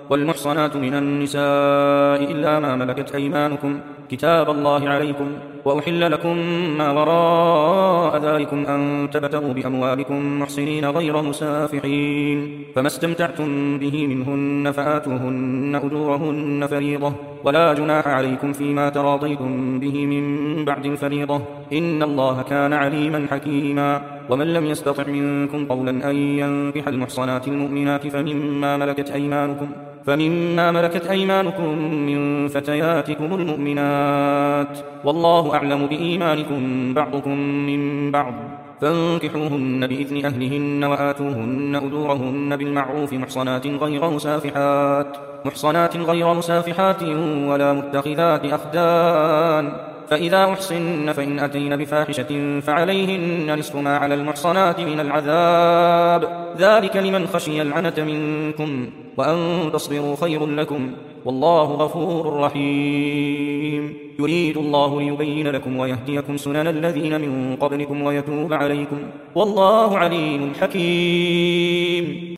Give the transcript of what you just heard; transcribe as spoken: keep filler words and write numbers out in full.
والمحصنات من النساء إلا ما ملكت أيمانكم كتاب الله عليكم. وأحل لكم ما وراء ذلكم أن تبتغوا بأموالكم محصنين غير مسافحين، فما استمتعتم به منهن فآتوهن أجورهن فريضة، ولا جناح عليكم فيما تراضيتم به من بعد الفريضة، إن الله كان عليما حكيما. ومن لم يستطع منكم قولا أن ينكح المحصنات المؤمنات فمما ملكت أيمانكم فمما ملكت أيمانكم من فتياتكم المؤمنات، والله أعلم بإيمانكم بعضكم من بعض، فانكحوهن بإذن أهلهن وآتوهن أجورهن بالمعروف محصنات غير مسافحات محصنات غير مسافحات ولا متخذات أخدان، فإذا أحصن فإن أتين بفاحشة فعليهن نصف ما على المحصنات من العذاب، ذلك لمن خشي العنة منكم، وأن تصبروا خير لكم، والله غفور رحيم. يريد الله ليبين لكم ويهديكم سنن الذين من قبلكم ويتوب عليكم، والله عليم حكيم.